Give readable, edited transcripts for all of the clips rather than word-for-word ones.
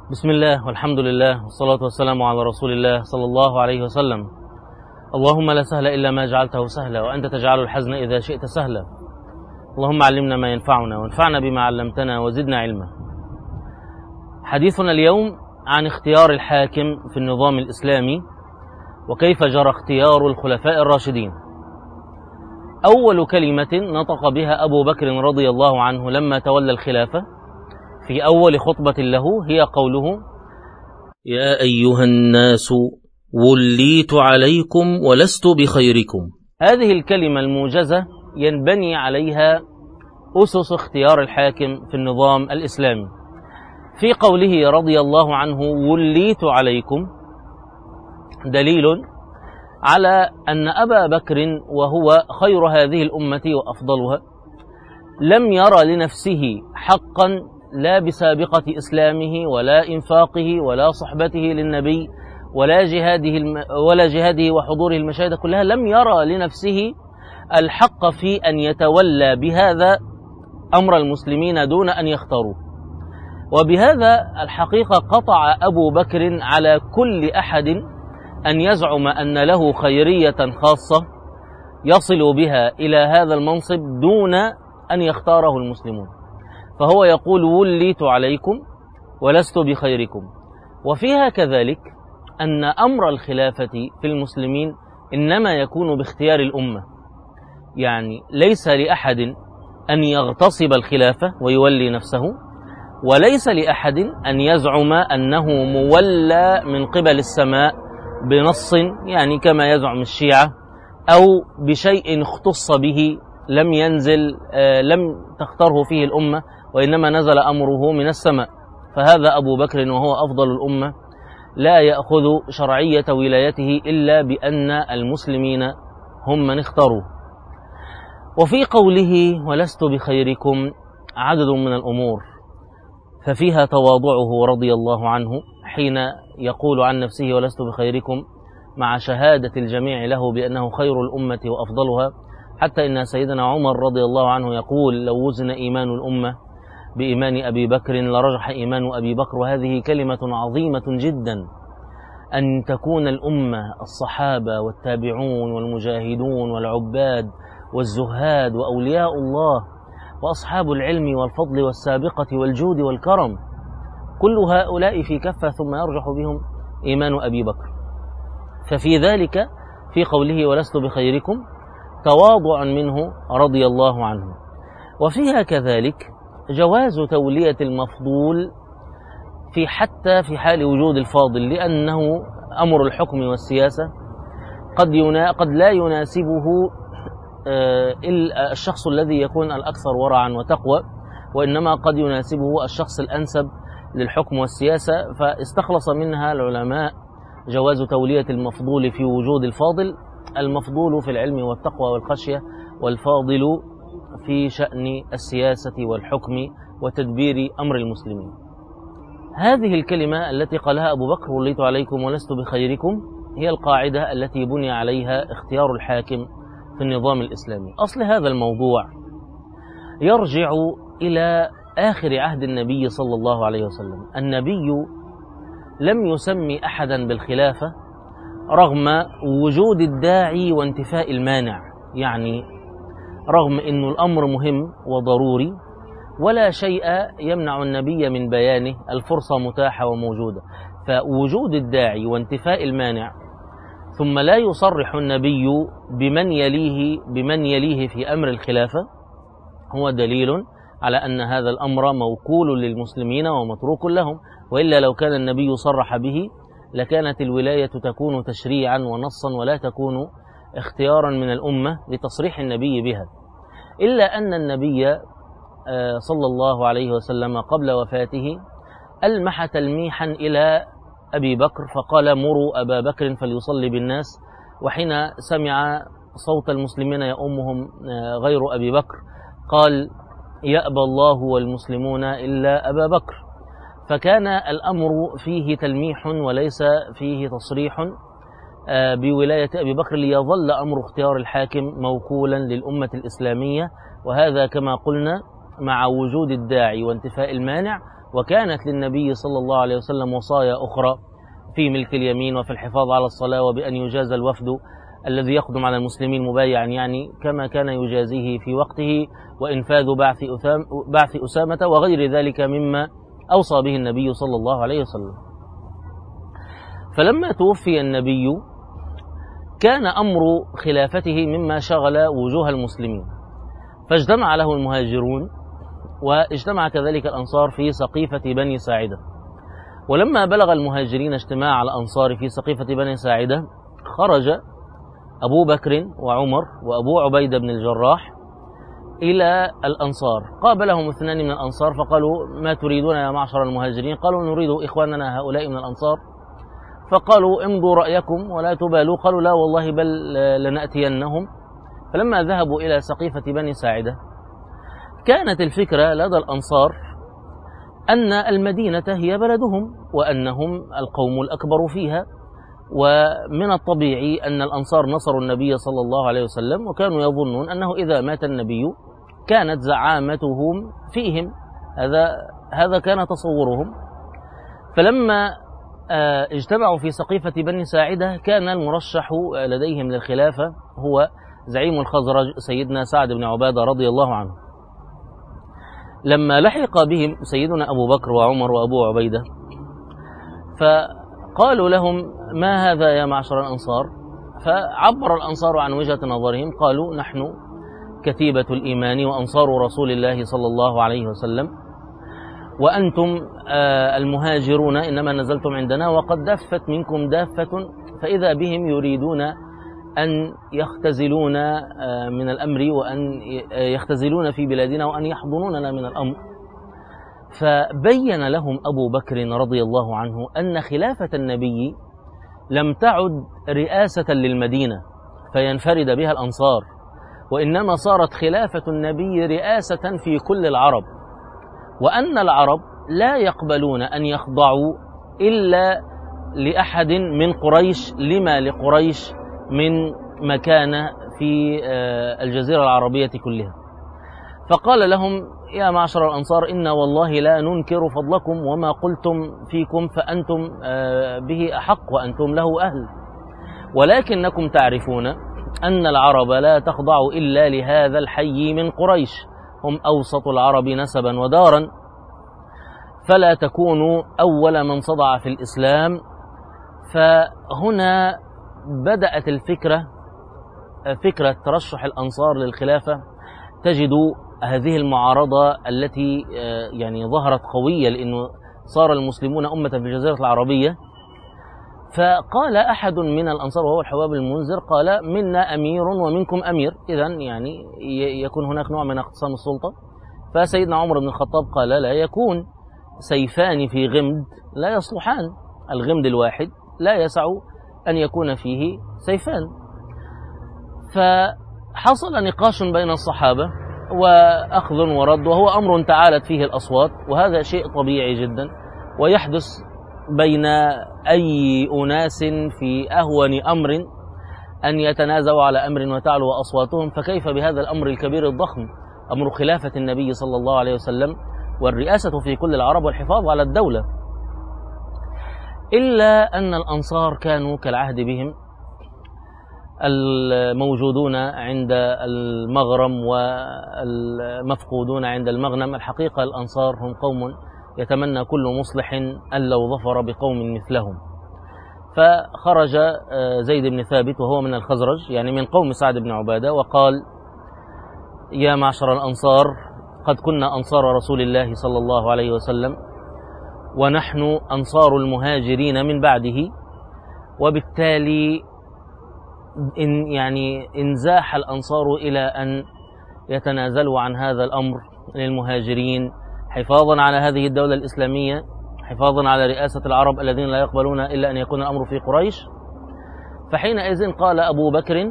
بسم الله والحمد لله والصلاة والسلام على رسول الله صلى الله عليه وسلم. اللهم لا سهل إلا ما جعلته سهلا، وأنت تجعل الحزن إذا شئت سهلا. اللهم علمنا ما ينفعنا وانفعنا بما علمتنا وزدنا علما. حديثنا اليوم عن اختيار الحاكم في النظام الإسلامي وكيف جرى اختيار الخلفاء الراشدين. أول كلمة نطق بها أبو بكر رضي الله عنه لما تولى الخلافة في أول خطبة له هي قوله: يا أيها الناس وليت عليكم ولست بخيركم. هذه الكلمة الموجزة ينبني عليها أسس اختيار الحاكم في النظام الإسلامي. في قوله رضي الله عنه وليت عليكم دليل على أن أبا بكر وهو خير هذه الأمة وأفضلها لم يرى لنفسه حقا لا بسابقة إسلامه ولا إنفاقه ولا صحبته للنبي ولا جهاده وحضوره المشاهد كلها، لم يرى لنفسه الحق في أن يتولى بهذا أمر المسلمين دون أن يختاروه. وبهذا الحقيقة قطع أبو بكر على كل أحد أن يزعم أن له خيرية خاصة يصل بها إلى هذا المنصب دون أن يختاره المسلمون. فهو يقول وليت عليكم ولست بخيركم. وفيها كذلك أن أمر الخلافة في المسلمين إنما يكون باختيار الأمة، يعني ليس لأحد أن يغتصب الخلافة ويولي نفسه، وليس لأحد أن يزعم أنه مولى من قبل السماء بنص، يعني كما يزعم الشيعة، أو بشيء اختص به لم ينزل لم تختاره فيه الأمة وإنما نزل أمره من السماء. فهذا أبو بكر وهو أفضل الأمة لا يأخذ شرعية ولايته إلا بأن المسلمين هم من اختاروه. وفي قوله ولست بخيركم عدد من الأمور، ففيها تواضعه رضي الله عنه حين يقول عن نفسه ولست بخيركم مع شهادة الجميع له بأنه خير الأمة وأفضلها، حتى إن سيدنا عمر رضي الله عنه يقول: لو وزن إيمان الأمة بإيمان أبي بكر لرجح إيمان أبي بكر. وهذه كلمة عظيمة جدا، أن تكون الأمة الصحابة والتابعون والمجاهدون والعباد والزهاد وأولياء الله وأصحاب العلم والفضل والسابقة والجود والكرم، كل هؤلاء في كفة ثم يرجح بهم إيمان أبي بكر. ففي ذلك في قوله ولست بخيركم تواضع منه رضي الله عنه. وفيها كذلك جواز تولية المفضول حتى في حال وجود الفاضل، لأنه أمر الحكم والسياسة قد لا يناسبه الشخص الذي يكون الأكثر ورعا وتقوى، وإنما قد يناسبه الشخص الأنسب للحكم والسياسة. فاستخلص منها العلماء جواز تولية المفضول في وجود الفاضل، المفضول في العلم والتقوى والخشية، والفاضل في شأن السياسة والحكم وتدبير أمر المسلمين. هذه الكلمة التي قالها أبو بكر وليت عليكم ولست بخيركم هي القاعدة التي بني عليها اختيار الحاكم في النظام الإسلامي. أصل هذا الموضوع يرجع إلى آخر عهد النبي صلى الله عليه وسلم. النبي لم يسمي أحدا بالخلافة رغم وجود الداعي وانتفاء المانع، يعني رغم أن الأمر مهم وضروري ولا شيء يمنع النبي من بيانه، الفرصة متاحة وموجودة. فوجود الداعي وانتفاء المانع ثم لا يصرح النبي بمن يليه في أمر الخلافة هو دليل على أن هذا الأمر موكول للمسلمين ومتروك لهم. وإلا لو كان النبي صرح به لكانت الولاية تكون تشريعا ونصا ولا تكون اختيارا من الأمة لتصريح النبي بها. إلا أن النبي صلى الله عليه وسلم قبل وفاته ألمح تلميحا إلى أبي بكر فقال: مروا أبا بكر فليصلي بالناس. وحين سمع صوت المسلمين يؤمهم غير أبي بكر قال: يأبى الله والمسلمون إلا أبا بكر. فكان الأمر فيه تلميح وليس فيه تصريح بولاية أبي بكر، ليظل أمر اختيار الحاكم موكولا للأمة الإسلامية. وهذا كما قلنا مع وجود الداعي وانتفاء المانع وكانت للنبي صلى الله عليه وسلم وصايا أخرى في ملك اليمين وفي الحفاظ على الصلاة وبأن يجازى الوفد الذي يقدم على المسلمين مبايعا، يعني كما كان يجازيه في وقته، وإنفاذ بعث أسامة وغير ذلك مما أوصى به النبي صلى الله عليه وسلم. فلما توفي النبي كان أمر خلافته مما شغل وجوه المسلمين، فاجتمع له المهاجرون واجتمع كذلك الأنصار في سقيفة بني ساعدة. ولما بلغ المهاجرين اجتماع الأنصار في سقيفة بني ساعدة خرج أبو بكر وعمر وأبو عبيدة بن الجراح إلى الأنصار. قابلهم اثنان من الأنصار فقالوا: ما تريدون يا معشر المهاجرين؟ قالوا: نريد إخواننا هؤلاء من الأنصار. فقالوا: امضوا رأيكم ولا تبالوا. قالوا: لا والله بل لنأتينهم. فلما ذهبوا إلى سقيفة بني ساعدة كانت الفكرة لدى الأنصار أن المدينة هي بلدهم وأنهم القوم الأكبر فيها، ومن الطبيعي أن الأنصار نصروا النبي صلى الله عليه وسلم، وكانوا يظنون أنه إذا مات النبي كانت زعامتهم فيهم. هذا كان تصورهم. فلما اجتمعوا في سقيفة بني ساعدة كان المرشح لديهم للخلافة هو زعيم الخزرج سيدنا سعد بن عبادة رضي الله عنه. لما لحق بهم سيدنا أبو بكر وعمر وأبو عبيدة فقالوا لهم: ما هذا يا معشر الأنصار؟ فعبر الأنصار عن وجهة نظرهم. قالوا: نحن كتيبة الإيمان وأنصار رسول الله صلى الله عليه وسلم، وأنتم المهاجرون إنما نزلتم عندنا وقد دفت منكم دافة، فإذا بهم يريدون أن يختزلون من الأمر وأن يختزلون في بلادنا وأن يحضنوننا من الأمر. فبين لهم أبو بكر رضي الله عنه أن خلافة النبي لم تعد رئاسة للمدينة فينفرد بها الأنصار، وإنما صارت خلافة النبي رئاسة في كل العرب، وأن العرب لا يقبلون أن يخضعوا إلا لأحد من قريش لما لقريش من مكانة في الجزيرة العربية كلها. فقال لهم: يا معشر الأنصار، إنا والله لا ننكر فضلكم، وما قلتم فيكم فأنتم به أحق وأنتم له أهل، ولكنكم تعرفون أن العرب لا تخضع إلا لهذا الحي من قريش، هم أوسط العرب نسبا ودارا، فلا تكونوا أول من صدع في الإسلام. فهنا بدأت فكرة ترشح الأنصار للخلافة. تجد هذه المعارضة التي يعني ظهرت قوية، لأنه صار المسلمون أمة في الجزيرة العربية. فقال أحد من الأنصار وهو الحباب المنذر قال: منا أمير ومنكم أمير، إذن يعني يكون هناك نوع من اقتسام السلطة. فسيدنا عمر بن الخطاب قال: لا يكون، سيفان في غمد لا يصلحان، الغمد الواحد لا يسع أن يكون فيه سيفان. فحصل نقاش بين الصحابة وأخذ ورد، وهو أمر تعالت فيه الأصوات، وهذا شيء طبيعي جدا ويحدث بين أي أناس في أهون أمر أن يتنازعوا على أمر وتعلو أصواتهم، فكيف بهذا الأمر الكبير الضخم، أمر خلافة النبي صلى الله عليه وسلم والرئاسة في كل العرب والحفاظ على الدولة. إلا أن الأنصار كانوا كالعهد بهم، الموجودون عند المغرم والمفقودون عند المغنم. الحقيقة الأنصار هم قوم يتمنى كل مصلح أن لو ظفر بقوم مثلهم. فخرج زيد بن ثابت وهو من الخزرج، يعني من قوم سعد بن عبادة، وقال: يا معشر الأنصار، قد كنا أنصار رسول الله صلى الله عليه وسلم، ونحن أنصار المهاجرين من بعده، وبالتالي إن زاح الأنصار إلى أن يتنازلوا عن هذا الأمر للمهاجرين حفاظا على هذه الدولة الإسلامية، حفاظا على رئاسة العرب الذين لا يقبلون إلا أن يكون الأمر في قريش. فحينئذ قال أبو بكر: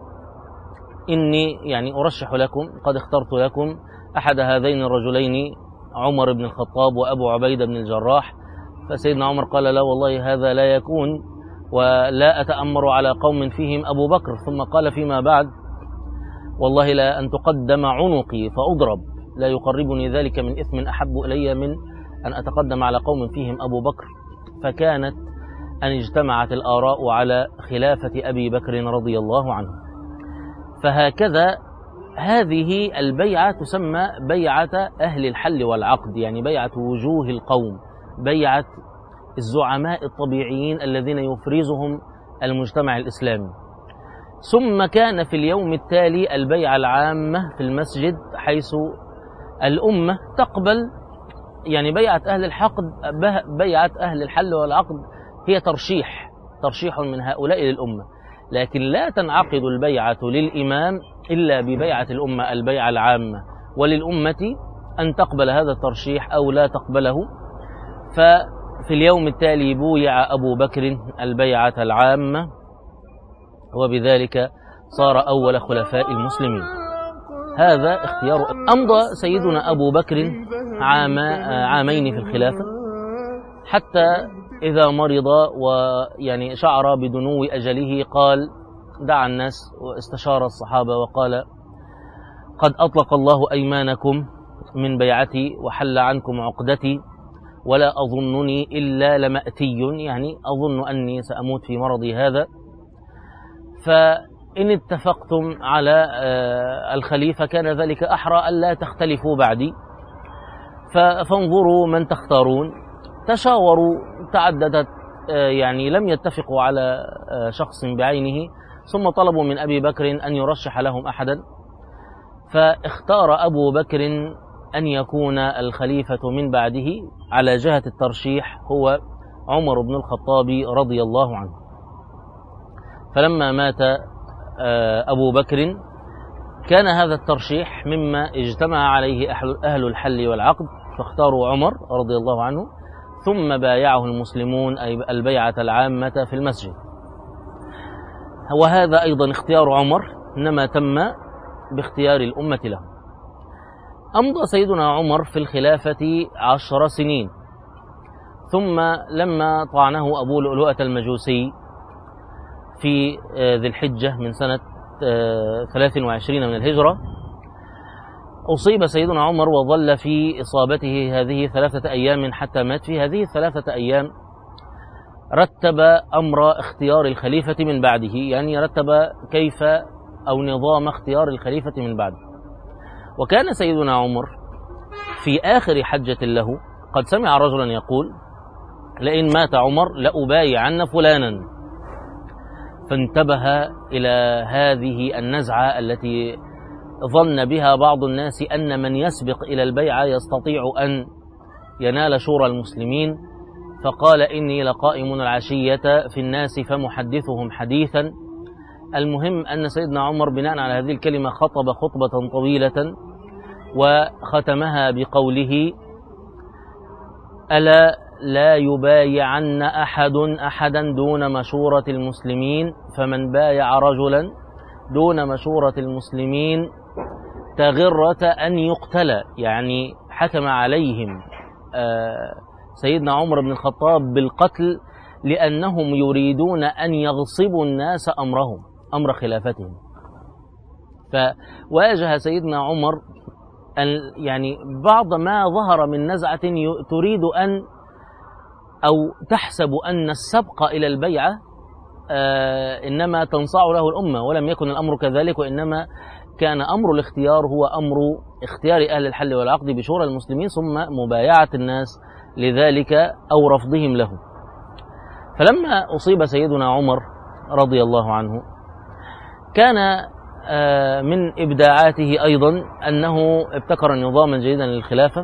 إني يعني أرشح لكم، قد اخترت لكم أحد هذين الرجلين، عمر بن الخطاب وأبو عبيدة بن الجراح. فسيدنا عمر قال: لا والله هذا لا يكون، ولا أتأمر على قوم فيهم أبو بكر. ثم قال فيما بعد: والله لا أن تقدم عنقي فأضرب، لا يقربني ذلك من إثم أحب إلي من أن أتقدم على قوم فيهم أبو بكر، فكانت أن اجتمعت الآراء على خلافة أبي بكر رضي الله عنه. فهكذا هذه البيعة تسمى بيعة أهل الحل والعقد، يعني بيعة وجوه القوم، بيعة الزعماء الطبيعيين الذين يفرزهم المجتمع الإسلامي. ثم كان في اليوم التالي البيعة العامة في المسجد، حيث الأمة تقبل، يعني بيعة أهل الحقد، بيعة أهل الحل والعقد هي ترشيح من هؤلاء للأمة، لكن لا تنعقد البيعة للإمام إلا ببيعة الأمة، البيعة العامة، وللأمة أن تقبل هذا الترشيح أو لا تقبله. ففي اليوم التالي بويع أبو بكر البيعة العامة، وبذلك صار أول خلفاء المسلمين. هذا اختيار. أمضى سيدنا أبو بكر عامين في الخلافة، حتى إذا مرض ويعني شعر بدنو أجله قال دعا الناس واستشار الصحابة وقال قد أطلق الله أيمانكم من بيعتي وحل عنكم عقدتي، ولا أظنني إلا لمأتي، يعني أظن أني سأموت في مرضي هذا، فإن اتفقتم على الخليفة كان ذلك أحرى ألا تختلفوا بعدي، فانظروا من تختارون. تشاوروا، تعددت، يعني لم يتفقوا على شخص بعينه، ثم طلبوا من أبي بكر أن يرشح لهم أحدا، فاختار أبو بكر أن يكون الخليفة من بعده على جهة الترشيح هو عمر بن الخطاب رضي الله عنه. فلما مات أبو بكر كان هذا الترشيح مما اجتمع عليه أهل الحل والعقد، فاختاروا عمر رضي الله عنه، ثم بايعه المسلمون أي البيعة العامة في المسجد. وهذا أيضا اختيار عمر، إنما تم باختيار الأمة له. أمضى سيدنا عمر في الخلافة 10 سنين، ثم لما طعنه أبو لؤلؤة المجوسي في ذي الحجة من سنة 23 من الهجرة، أصيب سيدنا عمر وظل في إصابته هذه 3 أيام حتى مات. في هذه 3 أيام رتب أمر اختيار الخليفة من بعده، يعني رتب كيف أو نظام اختيار الخليفة من بعده. وكان سيدنا عمر في آخر حجة له قد سمع رجلا يقول لئن مات عمر لأبايعن فلانا، فانتبه إلى هذه النزعة التي ظن بها بعض الناس أن من يسبق إلى البيعة يستطيع أن ينال شورى المسلمين، فقال إني لقائم العشية في الناس فمحدثهم حديثا. المهم أن سيدنا عمر بناء على هذه الكلمة خطب خطبة طويلة وختمها بقوله ألا لا يبايعن أحدا دون مشورة المسلمين، فمن بايع رجلا دون مشورة المسلمين تغرة أن يقتل، يعني حكم عليهم سيدنا عمر بن الخطاب بالقتل لأنهم يريدون أن يغصبوا الناس أمرهم، أمر خلافتهم. فواجه سيدنا عمر يعني بعض ما ظهر من نزعة تريد أن أو تحسب أن السبق إلى البيعة إنما تنصاع له الأمة، ولم يكن الأمر كذلك، وإنما كان أمر الاختيار هو أمر اختيار أهل الحل والعقد بشورى المسلمين ثم مبايعة الناس لذلك أو رفضهم له. فلما أصيب سيدنا عمر رضي الله عنه كان من إبداعاته أيضا أنه ابتكر نظاما جيدا للخلافة،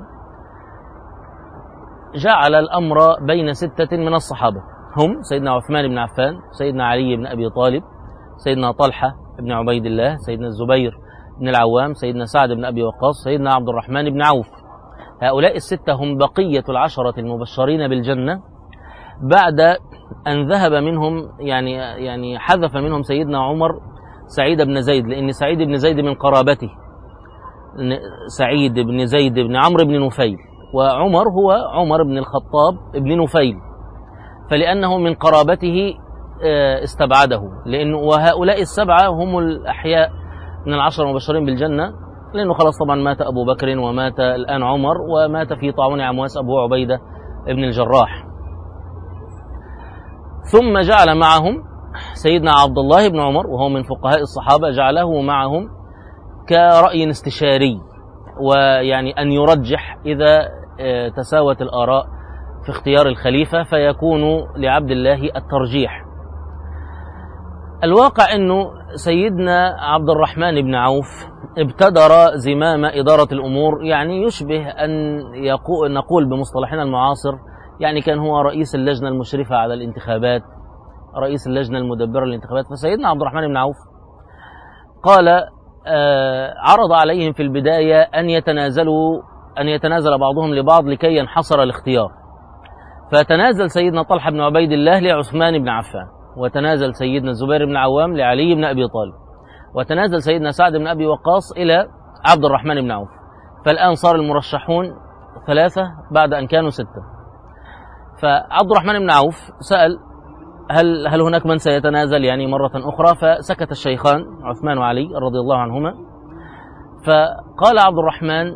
جعل الأمر بين 6 من الصحابة، هم سيدنا عثمان بن عفان، سيدنا علي بن أبي طالب، سيدنا طلحة بن عبيد الله، سيدنا الزبير بن العوام، سيدنا سعد بن أبي وقاص، سيدنا عبد الرحمن بن عوف. هؤلاء 6 هم بقية 10 المبشرين بالجنة، بعد أن ذهب منهم يعني حذف منهم سيدنا عمر سعيد بن زيد، لأن سعيد بن زيد من قرابته، سعيد بن زيد بن عمرو بن نفيل، وعمر هو عمر بن الخطاب بن نفيل، فلأنه من قرابته استبعده، لأنه وهؤلاء 7 هم الأحياء من 10 المبشرين بالجنة، لأنه خلاص طبعا مات أبو بكر ومات الآن عمر، ومات في طاعون عمواس أبو عبيدة ابن الجراح. ثم جعل معهم سيدنا عبد الله بن عمر، وهو من فقهاء الصحابة، جعله معهم كرأي استشاري، ويعني أن يرجح إذا تساوت الآراء في اختيار الخليفة فيكون لعبد الله الترجيح. الواقع أنه سيدنا عبد الرحمن بن عوف ابتدر زمام إدارة الأمور، يعني يشبه أن نقول بمصطلحنا المعاصر يعني كان هو رئيس اللجنة المشرفة على الانتخابات، رئيس اللجنة المدبرة للانتخابات. فسيدنا عبد الرحمن بن عوف قال عرض عليهم في البداية أن يتنازل بعضهم لبعض لكي ينحصر الاختيار. فتنازل سيدنا طلحة بن عبيد الله لعثمان بن عفان، وتنازل سيدنا الزبير بن عوام لعلي بن أبي طالب، وتنازل سيدنا سعد بن أبي وقاص إلى عبد الرحمن بن عوف. فالآن صار المرشحون 3 بعد أن كانوا 6. فعبد الرحمن بن عوف سأل هل هناك من سيتنازل يعني مرة أخرى؟ فسكت الشيخان عثمان وعلي رضي الله عنهما. فقال عبد الرحمن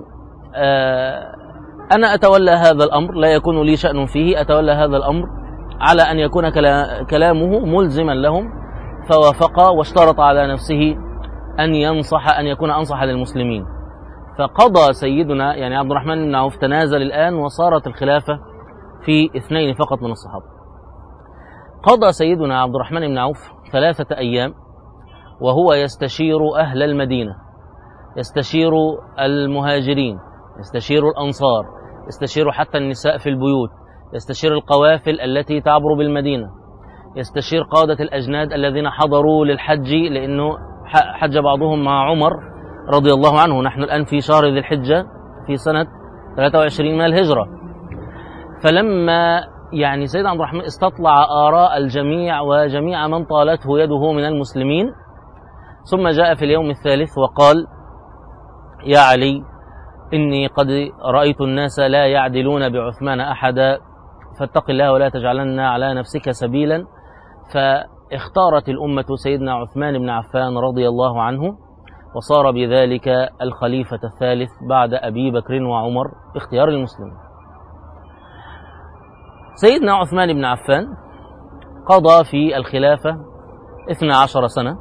أنا أتولى هذا الأمر، لا يكون لي شأن فيه، أتولى هذا الأمر على أن يكون كلامه ملزما لهم. فوافق واشترط على نفسه أن يكون أنصح للمسلمين. فقضى سيدنا يعني عبد الرحمن بن عوف تنازل الآن، وصارت الخلافة في 2 فقط من الصحابة. قضى سيدنا عبد الرحمن بن عوف 3 أيام وهو يستشير أهل المدينة، يستشير المهاجرين، يستشير الأنصار، يستشير حتى النساء في البيوت، يستشير القوافل التي تعبر بالمدينة، يستشير قادة الأجناد الذين حضروا للحج، لأنه حج بعضهم مع عمر رضي الله عنه. نحن الآن في شهر ذي الحجة في سنة 23 من الهجرة. فلما يعني سيدنا عبد الرحمن استطلع آراء الجميع وجميع من طالته يده من المسلمين، ثم جاء في اليوم الثالث وقال يا علي إني قد رأيت الناس لا يعدلون بعثمان أحدا، فاتق الله ولا تجعلن على نفسك سبيلا. فاختارت الأمة سيدنا عثمان بن عفان رضي الله عنه، وصار بذلك الخليفة الثالث بعد أبي بكر وعمر باختيار المسلمين. سيدنا عثمان بن عفان قضى في الخلافة 12 سنة،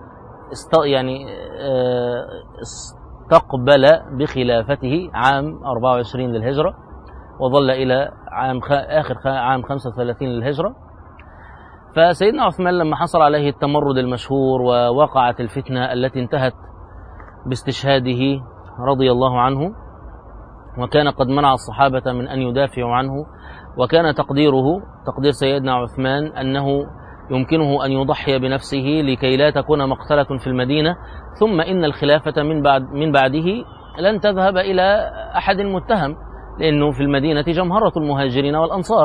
استقبل بخلافته عام 24 للهجرة، وظل إلى آخر عام 35 للهجرة. فسيدنا عثمان لما حصل عليه التمرد المشهور ووقعت الفتنة التي انتهت باستشهاده رضي الله عنه، وكان قد منع الصحابة من أن يدافعوا عنه، وكان تقدير سيدنا عثمان أنه يمكنه أن يضحي بنفسه لكي لا تكون مقتلة في المدينة، ثم إن الخلافة من بعده لن تذهب إلى أحد متهم، لأنه في المدينة جمهرة المهاجرين والأنصار،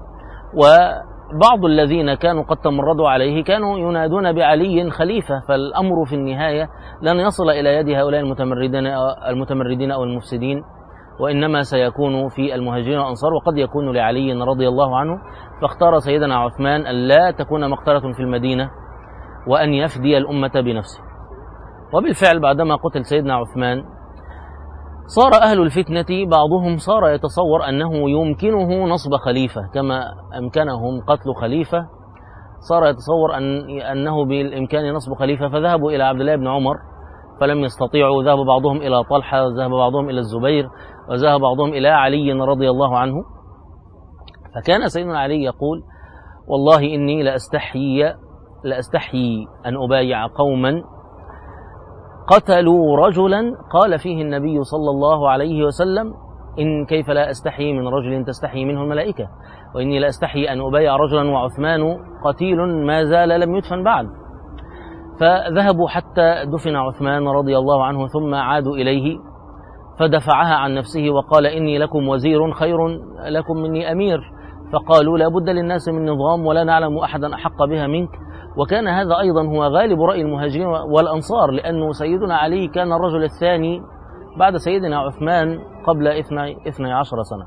وبعض الذين كانوا قد تمردوا عليه كانوا ينادون بعلي خليفة. فالأمر في النهاية لن يصل إلى يد هؤلاء المتمردين أو المفسدين، وإنما سيكون في المهاجرين والأنصار، وقد يكون لعلي رضي الله عنه. فاختار سيدنا عثمان أن لا تكون مقتلة في المدينة، وأن يفدي الأمة بنفسه. وبالفعل بعدما قتل سيدنا عثمان صار أهل الفتنة بعضهم صار يتصور أنه يمكنه نصب خليفة كما أمكنهم قتل خليفة، صار يتصور أنه بالإمكان نصب خليفة، فذهبوا إلى عبد الله بن عمر فلم يستطيعوا. ذهب بعضهم إلى طلحة، وذهب بعضهم إلى الزبير، وذهب بعضهم إلى علي رضي الله عنه. فكان سيدنا علي يقول والله إني لأستحيي أن أبايع قوما قتلوا رجلا قال فيه النبي صلى الله عليه وسلم إن كيف لا أستحيي من رجل تستحيي منه الملائكة، وإني لأستحيي أن أبايع رجلا وعثمان قتيل ما زال لم يدفن بعد. فذهبوا حتى دفن عثمان رضي الله عنه، ثم عادوا إليه فدفعها عن نفسه وقال إني لكم وزير خير لكم مني أمير. فقالوا لا بد للناس من نظام ولا نعلم أحدا أحق بها منك. وكان هذا أيضا هو غالب رأي المهاجرين والأنصار، لأنه سيدنا علي كان الرجل الثاني بعد سيدنا عثمان قبل 12 سنة.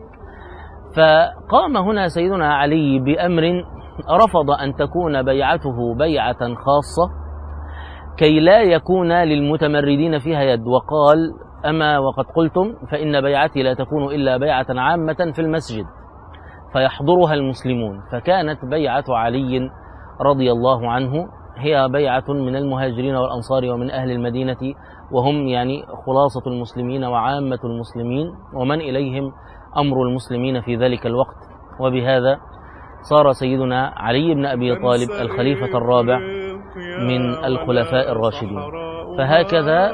فقام هنا سيدنا علي بأمر رفض أن تكون بيعته بيعة خاصة، كي لا يكون للمتمردين فيها يد. وقال: أما وقد قلتم فإن بيعتي لا تكون إلا بيعة عامة في المسجد فيحضرها المسلمون. فكانت بيعة علي رضي الله عنه هي بيعة من المهاجرين والأنصار ومن أهل المدينة، وهم يعني خلاصة المسلمين وعامة المسلمين ومن إليهم أمر المسلمين في ذلك الوقت. وبهذا صار سيدنا علي بن أبي طالب الخليفة الرابع من الخلفاء الراشدين. فهكذا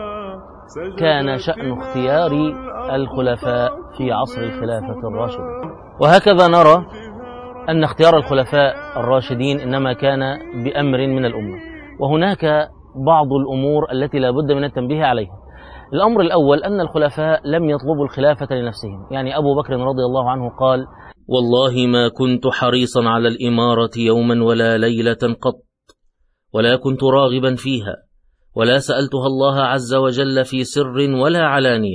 كان شأن اختيار الخلفاء في عصر الخلافة الراشدة. وهكذا نرى أن اختيار الخلفاء الراشدين إنما كان بأمر من الأمة. وهناك بعض الأمور التي لا بد من التنبيه عليها. الأمر الأول أن الخلفاء لم يطلبوا الخلافة لنفسهم. يعني أبو بكر رضي الله عنه قال: والله ما كنت حريصا على الإمارة يوما ولا ليلة قط، ولا كنت راغبا فيها، ولا سألتها الله عز وجل في سر ولا علانية.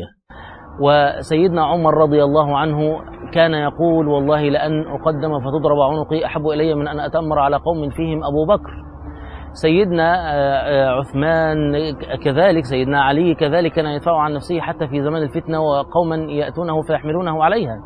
وسيدنا عمر رضي الله عنه كان يقول: والله لأن أقدم فتضرب عنقي أحب إلي من أن أتأمر على قوم فيهم أبو بكر. سيدنا عثمان كذلك، سيدنا علي كذلك كان يدفع عن نفسه حتى في زمان الفتنة وقوما يأتونه فيحملونه عليها.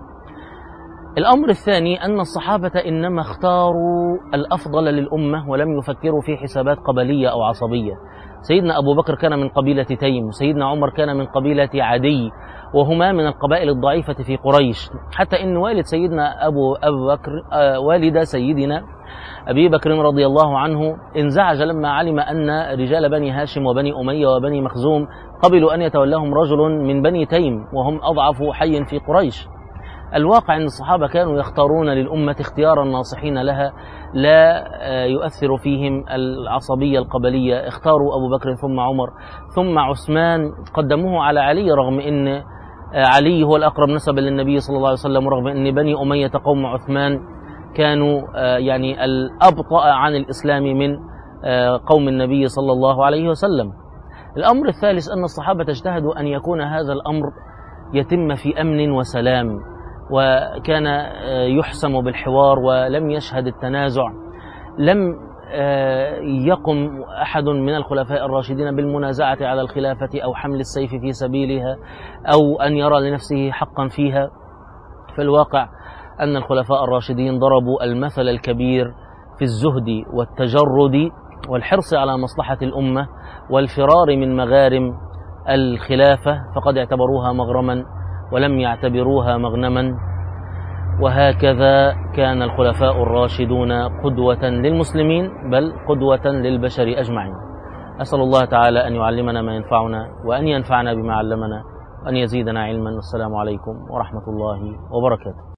الأمر الثاني أن الصحابة إنما اختاروا الأفضل للأمة ولم يفكروا في حسابات قبلية أو عصبية. سيدنا أبو بكر كان من قبيلة تيم، وسيدنا عمر كان من قبيلة عدي، وهما من القبائل الضعيفة في قريش. حتى إن والد سيدنا أبو بكر والد سيدنا أبي بكر رضي الله عنه انزعج لما علم أن رجال بني هاشم وبني أمية وبني مخزوم قبلوا أن يتولاهم رجل من بني تيم وهم أضعف حي في قريش. الواقع أن الصحابة كانوا يختارون للأمة اختيار الناصحين لها لا يؤثر فيهم العصبية القبلية. اختاروا أبو بكر ثم عمر ثم عثمان، قدموه على علي رغم أن علي هو الأقرب نسبا للنبي صلى الله عليه وسلم، ورغم أن بني أمية قوم عثمان كانوا يعني الأبطأ عن الإسلام من قوم النبي صلى الله عليه وسلم. الأمر الثالث أن الصحابة اجتهدوا أن يكون هذا الأمر يتم في أمن وسلام، وكان يحسم بالحوار ولم يشهد التنازع. لم يقم أحد من الخلفاء الراشدين بالمنازعة على الخلافة أو حمل السيف في سبيلها أو أن يرى لنفسه حقا فيها. في الواقع أن الخلفاء الراشدين ضربوا المثل الكبير في الزهد والتجرد والحرص على مصلحة الأمة والفرار من مغارم الخلافة، فقد اعتبروها مغرما ولم يعتبروها مغنما. وهكذا كان الخلفاء الراشدون قدوة للمسلمين بل قدوة للبشر أجمعين. أسأل الله تعالى أن يعلمنا ما ينفعنا وأن ينفعنا بما علمنا وأن يزيدنا علما. والسلام عليكم ورحمة الله وبركاته.